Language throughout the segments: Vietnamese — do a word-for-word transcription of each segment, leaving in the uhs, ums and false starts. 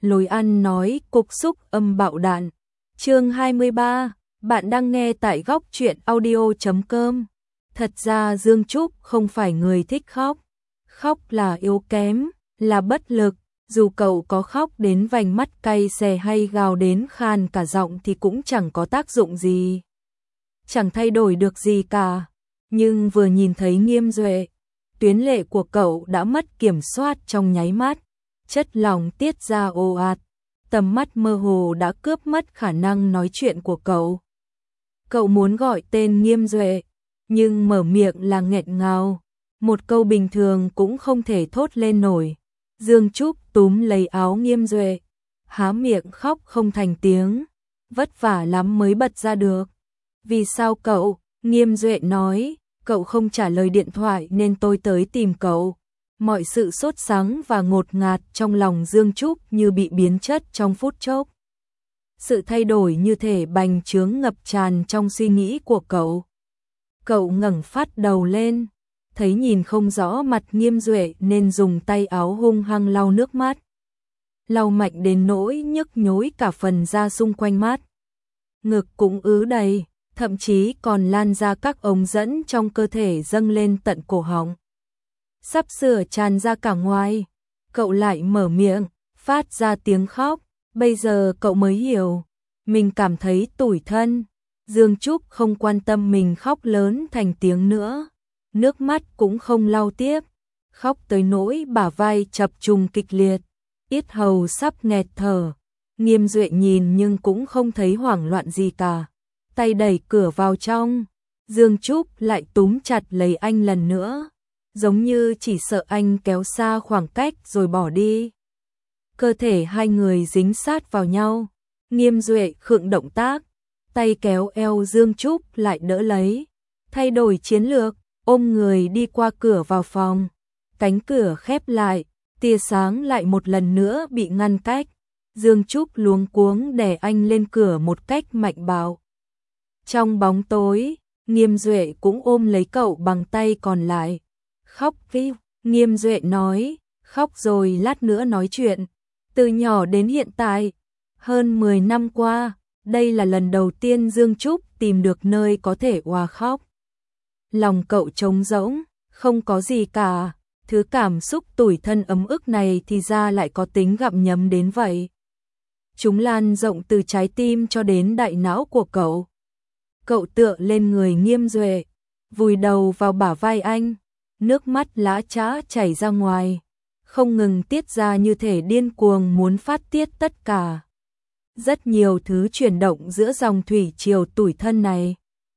Lối ăn nói cục xúc âm bạo đạn. Chương hai mươi ba, bạn đang nghe tại góc truyện audio chấm com. Thật ra Dương Trúc không phải người thích khóc. Khóc là yếu kém, là bất lực, dù cậu có khóc đến vành mắt cay xè hay gào đến khan cả giọng thì cũng chẳng có tác dụng gì. Chẳng thay đổi được gì cả. Nhưng vừa nhìn thấy Nghiêm Duệ, tuyến lệ của cậu đã mất kiểm soát trong nháy mắt. Chất lỏng tiết ra ồ ạt, tầm mắt mơ hồ đã cướp mất khả năng nói chuyện của cậu. Cậu muốn gọi tên Nghiêm Duệ, nhưng mở miệng là nghẹn ngào, một câu bình thường cũng không thể thốt lên nổi. Dương Trúc túm lấy áo Nghiêm Duệ, há miệng khóc không thành tiếng, vất vả lắm mới bật ra được. Vì sao cậu? Nghiêm Duệ nói, cậu không trả lời điện thoại nên tôi tới tìm cậu. Mọi sự sốt sắng và ngột ngạt trong lòng Dương Trúc như bị biến chất trong phút chốc. Sự thay đổi như thể bành trướng ngập tràn trong suy nghĩ của cậu. Cậu ngẩng phát đầu lên, thấy nhìn không rõ mặt Nghiêm Duệ nên dùng tay áo hung hăng lau nước mắt. Lau mạnh đến nỗi nhức nhối cả phần da xung quanh mắt. Ngực cũng ứ đầy, thậm chí còn lan ra các ống dẫn trong cơ thể dâng lên tận cổ họng. Sắp sửa tràn ra cả ngoài, cậu lại mở miệng, phát ra tiếng khóc. Bây giờ cậu mới hiểu, mình cảm thấy tủi thân. Dương Trúc không quan tâm mình khóc lớn thành tiếng nữa, nước mắt cũng không lau tiếp, khóc tới nỗi bả vai chập trùng kịch liệt, yết hầu sắp nghẹt thở. Nghiêm Duệ nhìn nhưng cũng không thấy hoảng loạn gì cả, tay đẩy cửa vào trong. Dương Trúc lại túm chặt lấy anh lần nữa, giống như chỉ sợ anh kéo xa khoảng cách rồi bỏ đi. Cơ thể hai người dính sát vào nhau, Nghiêm Duệ khựng động tác, tay kéo eo Dương Trúc lại đỡ lấy, thay đổi chiến lược, ôm người đi qua cửa vào phòng. Cánh cửa khép lại, tia sáng lại một lần nữa bị ngăn cách. Dương Trúc luống cuống đè anh lên cửa một cách mạnh bạo. Trong bóng tối, Nghiêm Duệ cũng ôm lấy cậu bằng tay còn lại. Khóc đi, Nghiêm Duệ nói, khóc rồi lát nữa nói chuyện. Từ nhỏ đến hiện tại, hơn mười năm qua, đây là lần đầu tiên Dương Trúc tìm được nơi có thể òa khóc. Lòng cậu trống rỗng, không có gì cả, thứ cảm xúc tủi thân ấm ức này thì ra lại có tính gặm nhấm đến vậy. Chúng lan rộng từ trái tim cho đến đại não của cậu. Cậu tựa lên người Nghiêm Duệ, vùi đầu vào bả vai anh, nước mắt lã chã chảy ra ngoài, không ngừng tiết ra như thể điên cuồng muốn phát tiết tất cả. Rất nhiều thứ chuyển động giữa dòng thủy triều tủi thân này.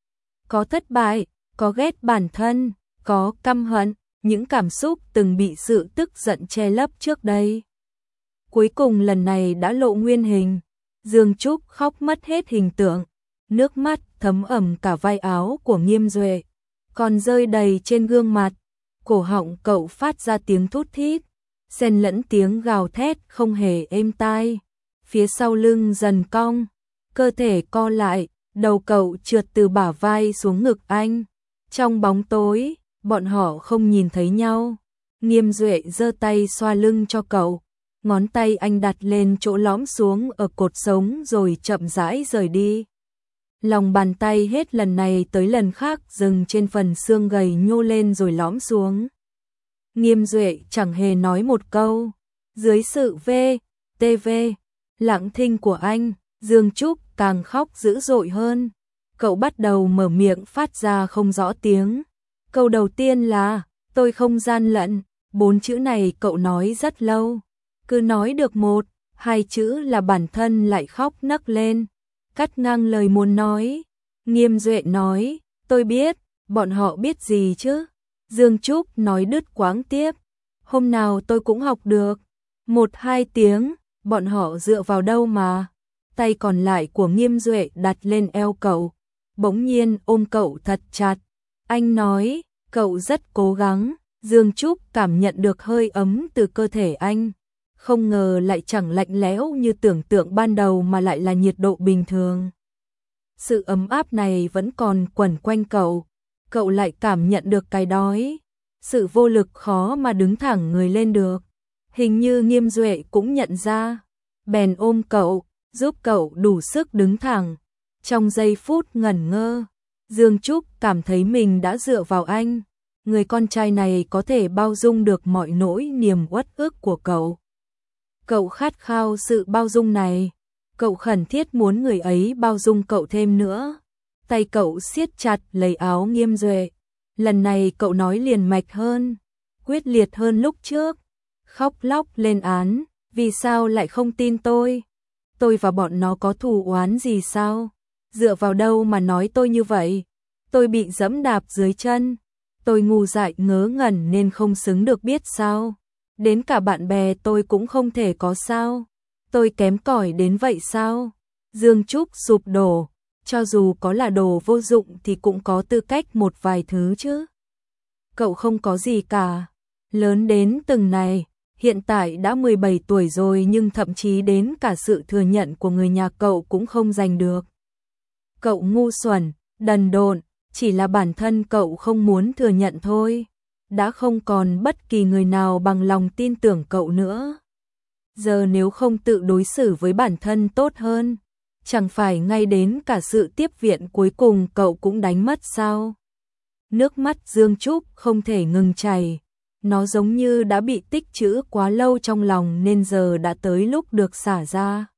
Có thất bại, có ghét bản thân, có căm hận, những cảm xúc từng bị sự tức giận che lấp trước đây. Cuối cùng lần này đã lộ nguyên hình. Dương Trúc khóc mất hết hình tượng, nước mắt thấm ẩm cả vai áo của Nghiêm Duệ, còn rơi đầy trên gương mặt. Cổ họng cậu phát ra tiếng thút thít, xen lẫn tiếng gào thét không hề êm tai. Phía sau lưng dần cong, cơ thể co lại, đầu cậu trượt từ bả vai xuống ngực anh. Trong bóng tối, bọn họ không nhìn thấy nhau. Nghiêm Duệ giơ tay xoa lưng cho cậu, ngón tay anh đặt lên chỗ lõm xuống ở cột sống rồi chậm rãi rời đi. Lòng bàn tay hết lần này tới lần khác dừng trên phần xương gầy nhô lên rồi lõm xuống. Nghiêm Duệ chẳng hề nói một câu. Dưới sự v, tv, lặng thinh của anh, Dương Trúc càng khóc dữ dội hơn. Cậu bắt đầu mở miệng phát ra không rõ tiếng. Câu đầu tiên là, tôi không gian lận. Bốn chữ này cậu nói rất lâu. Cứ nói được một, hai chữ là bản thân lại khóc nấc lên, cắt ngang lời muốn nói. Nghiêm Duệ nói, tôi biết, bọn họ biết gì chứ? Dương Trúc nói đứt quãng tiếp, hôm nào tôi cũng học được. Một hai tiếng, bọn họ dựa vào đâu mà? Tay còn lại của Nghiêm Duệ đặt lên eo cậu, bỗng nhiên ôm cậu thật chặt. Anh nói, cậu rất cố gắng. Dương Trúc cảm nhận được hơi ấm từ cơ thể anh. Không ngờ lại chẳng lạnh lẽo như tưởng tượng ban đầu mà lại là nhiệt độ bình thường. Sự ấm áp này vẫn còn quẩn quanh cậu. Cậu lại cảm nhận được cái đói, sự vô lực khó mà đứng thẳng người lên được. Hình như Nghiêm Duệ cũng nhận ra, bèn ôm cậu, giúp cậu đủ sức đứng thẳng. Trong giây phút ngẩn ngơ, Dương Trúc cảm thấy mình đã dựa vào anh. Người con trai này có thể bao dung được mọi nỗi niềm uất ức của cậu. Cậu khát khao sự bao dung này. Cậu khẩn thiết muốn người ấy bao dung cậu thêm nữa. Tay cậu siết chặt lấy áo Nghiêm Duệ. Lần này cậu nói liền mạch hơn, quyết liệt hơn lúc trước. Khóc lóc lên án, vì sao lại không tin tôi? Tôi và bọn nó có thù oán gì sao? Dựa vào đâu mà nói tôi như vậy? Tôi bị giẫm đạp dưới chân. Tôi ngu dại ngớ ngẩn nên không xứng được biết sao? Đến cả bạn bè tôi cũng không thể có sao? Tôi kém cỏi đến vậy sao? Dương Trúc sụp đổ, cho dù có là đồ vô dụng thì cũng có tư cách một vài thứ chứ. Cậu không có gì cả. Lớn đến từng này, hiện tại đã mười bảy tuổi rồi nhưng thậm chí đến cả sự thừa nhận của người nhà cậu cũng không giành được. Cậu ngu xuẩn, đần độn, chỉ là bản thân cậu không muốn thừa nhận thôi. Đã không còn bất kỳ người nào bằng lòng tin tưởng cậu nữa. Giờ nếu không tự đối xử với bản thân tốt hơn, chẳng phải ngay đến cả sự tiếp viện cuối cùng cậu cũng đánh mất sao? Nước mắt Dương Trúc không thể ngừng chảy. Nó giống như đã bị tích trữ quá lâu trong lòng nên giờ đã tới lúc được xả ra.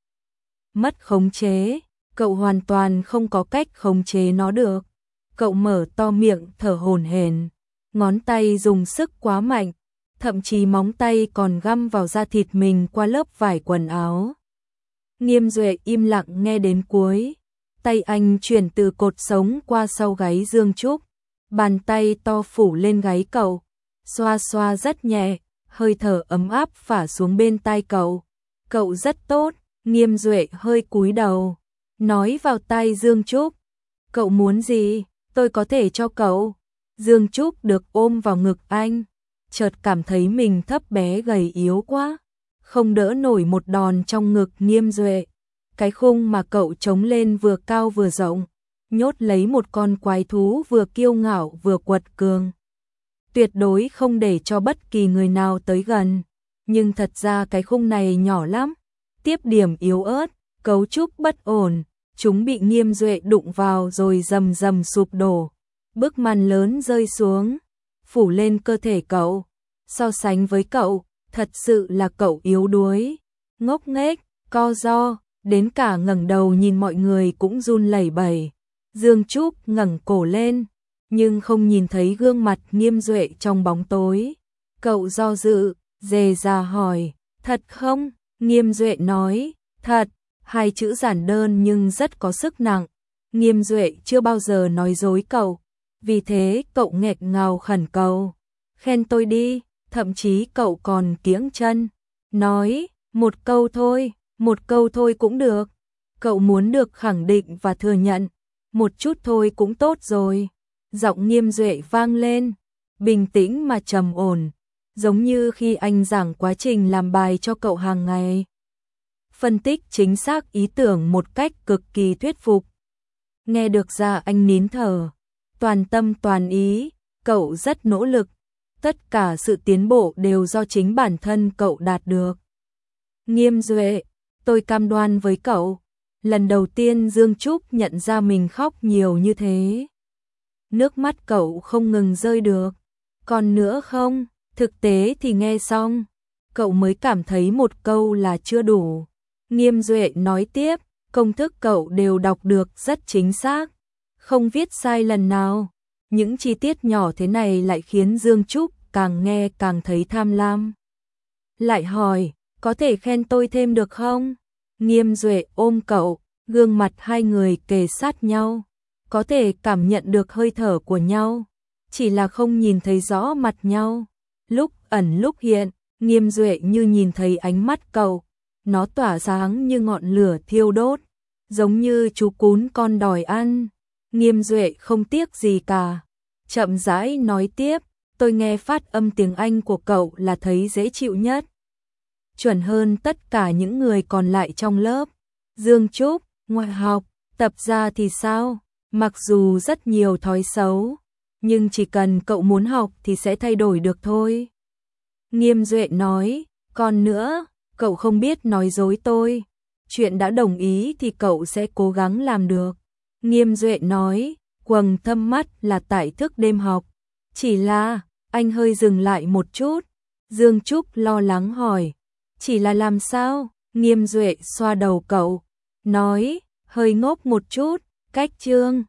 Mất khống chế, cậu hoàn toàn không có cách khống chế nó được. Cậu mở to miệng thở hổn hển, ngón tay dùng sức quá mạnh, thậm chí móng tay còn găm vào da thịt mình qua lớp vải quần áo. Nghiêm Duệ im lặng nghe đến cuối, tay anh chuyển từ cột sống qua sau gáy Dương Trúc, bàn tay to phủ lên gáy cậu, xoa xoa rất nhẹ, hơi thở ấm áp phả xuống bên tai cậu. Cậu rất tốt. Nghiêm Duệ hơi cúi đầu, nói vào tai Dương Trúc. Cậu muốn gì, tôi có thể cho cậu. Dương Trúc được ôm vào ngực anh, chợt cảm thấy mình thấp bé gầy yếu quá, không đỡ nổi một đòn trong ngực Nghiêm Duệ. Cái khung mà cậu chống lên vừa cao vừa rộng, nhốt lấy một con quái thú vừa kiêu ngạo vừa quật cường. Tuyệt đối không để cho bất kỳ người nào tới gần. Nhưng thật ra cái khung này nhỏ lắm, tiếp điểm yếu ớt, cấu trúc bất ổn, chúng bị Nghiêm Duệ đụng vào rồi rầm rầm sụp đổ. Bức màn lớn rơi xuống, phủ lên cơ thể cậu. So sánh với cậu, thật sự là cậu yếu đuối, ngốc nghếch, co ro, đến cả ngẩng đầu nhìn mọi người cũng run lẩy bẩy. Dương Trúc ngẩng cổ lên, nhưng không nhìn thấy gương mặt Nghiêm Duệ trong bóng tối. Cậu do dự, dè dà hỏi, thật không? Nghiêm Duệ nói, thật, hai chữ giản đơn nhưng rất có sức nặng. Nghiêm Duệ chưa bao giờ nói dối cậu, vì thế cậu nghẹt ngào khẩn cầu, khen tôi đi, thậm chí cậu còn kiễng chân, nói, một câu thôi, một câu thôi cũng được. Cậu muốn được khẳng định và thừa nhận, một chút thôi cũng tốt rồi. Giọng Nghiêm Duệ vang lên, bình tĩnh mà trầm ổn, giống như khi anh giảng quá trình làm bài cho cậu hàng ngày. Phân tích chính xác ý tưởng một cách cực kỳ thuyết phục. Nghe được ra anh nín thở, toàn tâm toàn ý, cậu rất nỗ lực, tất cả sự tiến bộ đều do chính bản thân cậu đạt được. Nghiêm Duệ, tôi cam đoan với cậu, lần đầu tiên Dương Trúc nhận ra mình khóc nhiều như thế. Nước mắt cậu không ngừng rơi được. Còn nữa không? Thực tế thì nghe xong, cậu mới cảm thấy một câu là chưa đủ. Nghiêm Duệ nói tiếp, công thức cậu đều đọc được rất chính xác, không viết sai lần nào. Những chi tiết nhỏ thế này lại khiến Dương Trúc càng nghe càng thấy tham lam. Lại hỏi, có thể khen tôi thêm được không? Nghiêm Duệ ôm cậu, gương mặt hai người kề sát nhau, có thể cảm nhận được hơi thở của nhau, chỉ là không nhìn thấy rõ mặt nhau. Lúc ẩn lúc hiện, Nghiêm Duệ như nhìn thấy ánh mắt cậu, nó tỏa sáng như ngọn lửa thiêu đốt, giống như chú cún con đòi ăn. Nghiêm Duệ không tiếc gì cả, chậm rãi nói tiếp, tôi nghe phát âm tiếng Anh của cậu là thấy dễ chịu nhất, chuẩn hơn tất cả những người còn lại trong lớp. Dương Trúc, ngoại học, tập ra thì sao? Mặc dù rất nhiều thói xấu, nhưng chỉ cần cậu muốn học thì sẽ thay đổi được thôi. Nghiêm Duệ nói, còn nữa, cậu không biết nói dối tôi. Chuyện đã đồng ý thì cậu sẽ cố gắng làm được. Nghiêm Duệ nói, quầng thâm mắt là tại thức đêm học. Chỉ là, anh hơi dừng lại một chút. Dương Trúc lo lắng hỏi, chỉ là làm sao? Nghiêm Duệ xoa đầu cậu, nói, hơi ngốc một chút, cách chương.